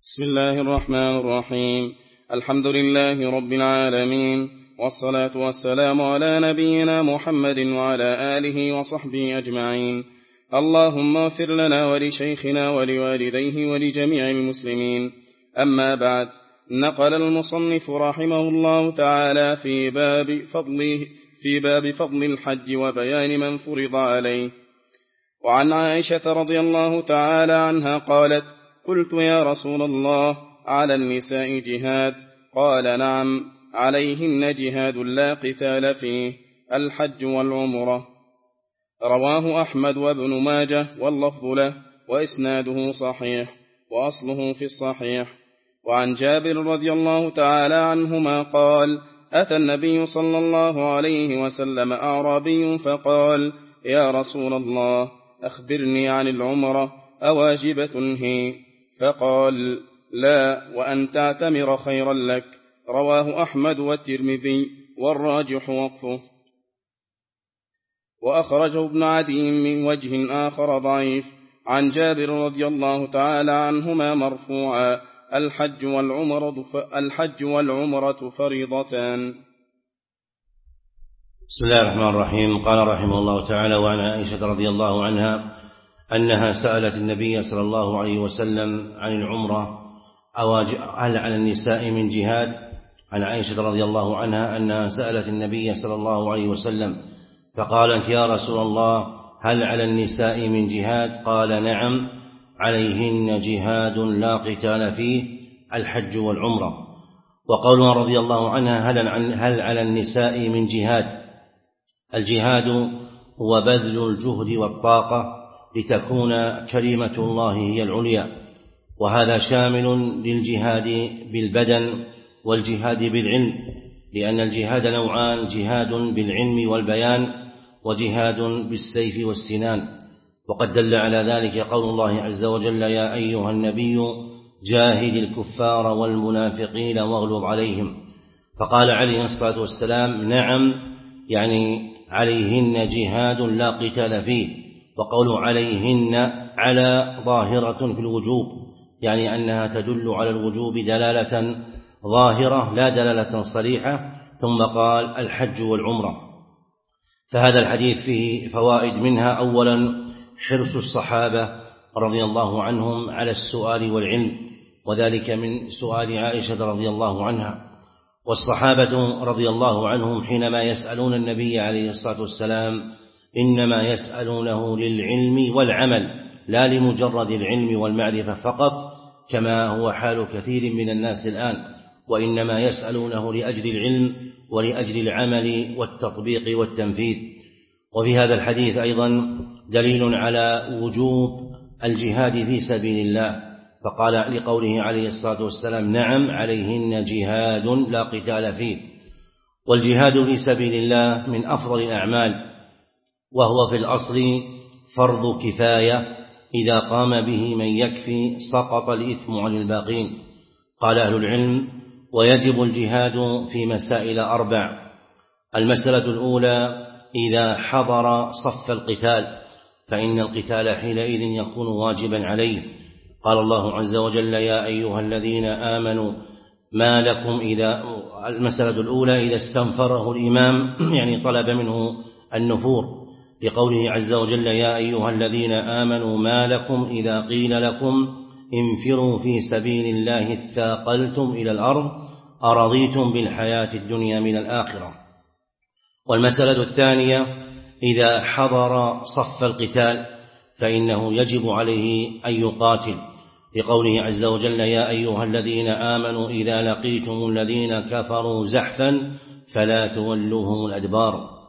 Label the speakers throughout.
Speaker 1: بسم الله الرحمن الرحيم. الحمد لله رب العالمين، والصلاة والسلام على نبينا محمد وعلى آله وصحبه أجمعين. اللهم اغفر لنا ولشيخنا ولوالديه ولجميع المسلمين. أما بعد، نقل المصنف رحمه الله تعالى في باب فضل الحج وبيان من فرض عليه. وعن عائشة رضي الله تعالى عنها قالت: قلت يا رسول الله، على النساء جهاد؟ قال: نعم، عليهن جهاد لا قتال فيه، الحج والعمرة. رواه أحمد وابن ماجه واللفظ له، وإسناده صحيح، وأصله في الصحيح. وعن جابر رضي الله تعالى عنهما قال: أتى النبي صلى الله عليه وسلم أعرابي فقال: يا رسول الله، أخبرني عن العمرة، أواجبة هي؟ فقال: لا، وأن تعتمر خيرا لك. رواه أحمد والترمذي، والراجح وقفه. وأخرجه ابن عدي من وجه آخر ضعيف عن جابر رضي الله تعالى عنهما مرفوعا: الحج والعمرة فريضتان.
Speaker 2: بسم الله الرحمن الرحيم. قال رحمه الله تعالى: وعن عائشة رضي الله عنها أنها سألت النبي صلى الله عليه وسلم عن العمرة: هل على النساء من جهاد؟ عن عائشة رضي الله عنها أنها سألت النبي صلى الله عليه وسلم فقالت: يا رسول الله، هل على النساء من جهاد؟ قال: نعم، عليهن جهاد لا قتال فيه، الحج والعمرة. وقولها رضي الله عنها: هل على النساء من جهاد؟ الجهاد هو بذل الجهد والطاقة لتكون كلمة الله هي العليا، وهذا شامل للجهاد بالبدن والجهاد بالعلم، لأن الجهاد نوعان: جهاد بالعلم والبيان، وجهاد بالسيف والسنان. وقد دل على ذلك قول الله عز وجل: يا أيها النبي جاهد الكفار والمنافقين واغلظ عليهم. فقال عليه الصلاة والسلام: نعم، يعني عليهن جهاد لا قتال فيه. وقول عليهن على ظاهرة في الوجوب، يعني أنها تدل على الوجوب دلالة ظاهرة لا دلالة صريحة. ثم قال: الحج والعمرة. فهذا الحديث فيه فوائد، منها: أولا، حرص الصحابة رضي الله عنهم على السؤال والعلم، وذلك من سؤال عائشة رضي الله عنها. والصحابة رضي الله عنهم حينما يسألون النبي عليه الصلاة والسلام إنما يسألونه للعلم والعمل، لا لمجرد العلم والمعرفة فقط كما هو حال كثير من الناس الآن، وإنما يسألونه لأجل العلم ولأجل العمل والتطبيق والتنفيذ. وفي هذا الحديث أيضا دليل على وجوب الجهاد في سبيل الله، فقال لقوله عليه الصلاة والسلام: نعم، عليهن جهاد لا قتال فيه. والجهاد في سبيل الله من أفضل الأعمال، وهو في الأصل فرض كفاية، إذا قام به من يكفي سقط الإثم عن الباقين. قال أهل العلم: ويجب الجهاد في مسائل 4. المسألة الأولى: إذا حضر صف القتال، فإن القتال حينئذ يكون واجبا عليه. قال الله عز وجل: يا أيها الذين آمنوا ما لكم إذا. المسألة الأولى: إذا استنفره الإمام، يعني طلب منه النفور، لقوله عز وجل: يا أيها الذين آمنوا ما لكم إذا قيل لكم انفروا في سبيل الله اثاقلتم إلى الأرض أرضيتم بالحياة الدنيا من الآخرة. والمسألة الثانية: إذا حضر صف القتال، فإنه يجب عليه أن يقاتل، لقوله عز وجل: يا أيها الذين آمنوا إذا لقيتم الذين كفروا زحفا فلا تولوهم الأدبار.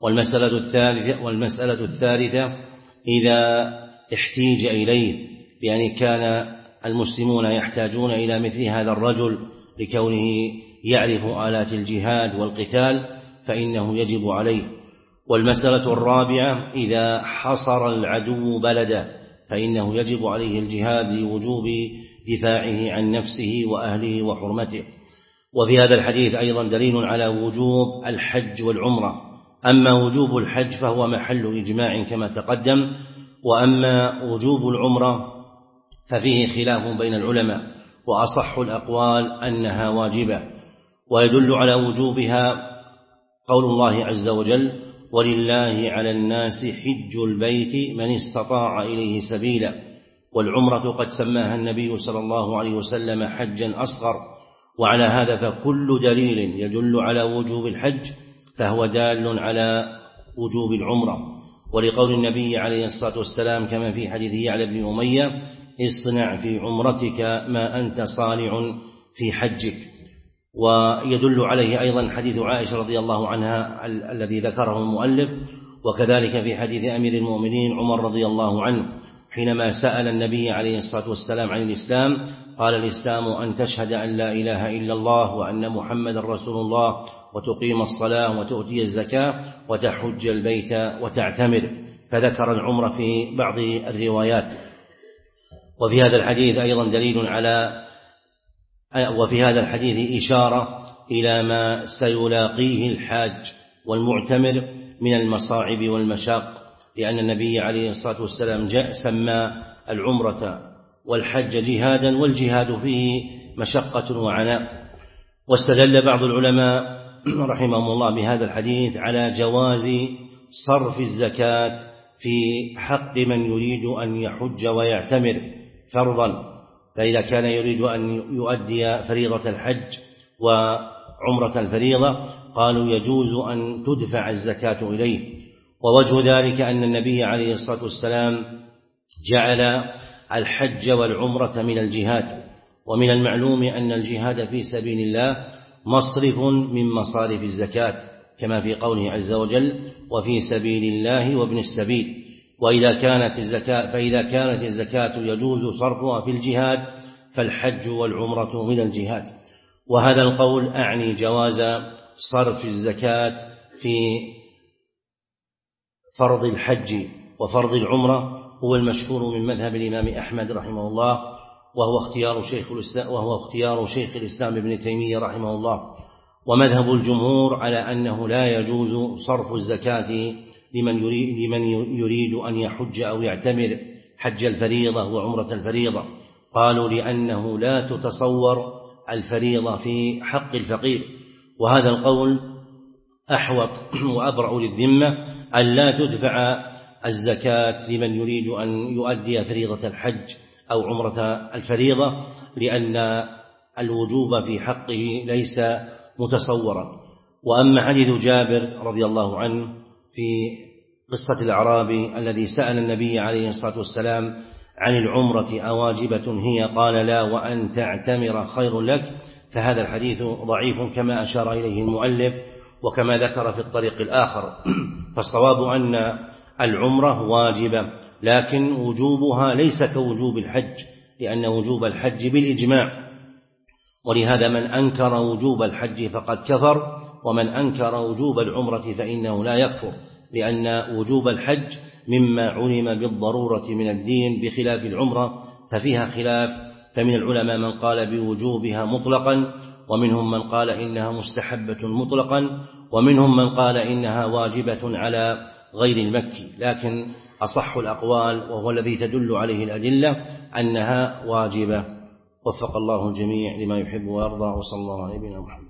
Speaker 2: والمسألة الثالثة: إذا احتيج إليه، يعني كان المسلمون يحتاجون إلى مثل هذا الرجل لكونه يعرف آلات الجهاد والقتال، فإنه يجب عليه. والمسألة الرابعة: إذا حصر العدو بلده، فإنه يجب عليه الجهاد لوجوب دفاعه عن نفسه وأهله وحرمته. وفي هذا الحديث أيضا دليل على وجوب الحج والعمرة. أما وجوب الحج فهو محل إجماع كما تقدم، وأما وجوب العمرة ففيه خلاف بين العلماء، وأصح الأقوال أنها واجبة. ويدل على وجوبها قول الله عز وجل: ولله على الناس حج البيت من استطاع إليه سبيلا. والعمرة قد سماها النبي صلى الله عليه وسلم حجا أصغر، وعلى هذا فكل دليل يدل على وجوب الحج فهو دال على وجوب العمرة. ولقول النبي عليه الصلاة والسلام كما في حديث يعلى بن أمية: اصنع في عمرتك ما أنت صانع في حجك. ويدل عليه أيضا حديث عائشة رضي الله عنها الذي ذكره المؤلف، وكذلك في حديث أمير المؤمنين عمر رضي الله عنه حينما سأل النبي عليه الصلاة والسلام عن الإسلام قال: الإسلام أن تشهد أن لا إله إلا الله وأن محمد رسول الله وتقيم الصلاة وتؤتي الزكاة وتحج البيت وتعتمر، فذكر العمرة في بعض الروايات. وفي هذا الحديث أيضا وفي هذا الحديث إشارة إلى ما سيلاقيه الحاج والمعتمر من المصاعب والمشاق، لأن النبي عليه الصلاة والسلام سمى العمرة والحج جهادا، والجهاد فيه مشقة وعناء. واستدل بعض العلماء رحمهم الله بهذا الحديث على جواز صرف الزكاة في حق من يريد أن يحج ويعتمر فرضا، فإذا كان يريد أن يؤدي فريضة الحج وعمرة الفريضة قالوا يجوز أن تدفع الزكاة إليه. ووجه ذلك أن النبي عليه الصلاة والسلام جعل الحج والعمرة من الجهاد، ومن المعلوم أن الجهاد في سبيل الله مصرف من مصارف الزكاة كما في قوله عز وجل: وفي سبيل الله وابن السبيل. فإذا كانت الزكاة يجوز صرفها في الجهاد فالحج والعمرة من الجهاد. وهذا القول أعني جواز صرف الزكاة في فرض الحج وفرض العمرة هو المشهور من مذهب الإمام أحمد رحمه الله، وهو اختيار شيخ الإسلام ابن تيمية رحمه الله. ومذهب الجمهور على أنه لا يجوز صرف الزكاة لمن يريد أن يحج أو يعتمر حج الفريضة وعمرة الفريضة، قالوا لأنه لا تتصور الفريضة في حق الفقير. وهذا القول أحوط وأبرأ للذمة أن لا تدفع الزكاة لمن يريد أن يؤدي فريضة الحج أو عمرة الفريضة، لأن الوجوب في حقه ليس متصورا. وأما حديث جابر رضي الله عنه في قصة الأعرابي الذي سأل النبي عليه الصلاة والسلام عن العمرة أواجبة هي؟ قال: لا، وأن تعتمر خير لك، فهذا الحديث ضعيف كما أشار إليه المؤلف وكما ذكر في الطريق الآخر. فالصواب أن العمرة واجبة، لكن وجوبها ليس كوجوب الحج، لأن وجوب الحج بالإجماع، ولهذا من أنكر وجوب الحج فقد كفر، ومن أنكر وجوب العمرة فإنه لا يكفر، لأن وجوب الحج مما علم بالضرورة من الدين بخلاف العمرة ففيها خلاف. فمن العلماء من قال بوجوبها مطلقا، ومنهم من قال إنها مستحبة مطلقا، ومنهم من قال إنها واجبة على غير المكي. لكن أصح الأقوال وهو الذي تدل عليه الأدلة أنها واجبة. وفق الله الجميع لما يحب ويرضى، وصلى الله عليه وسلم.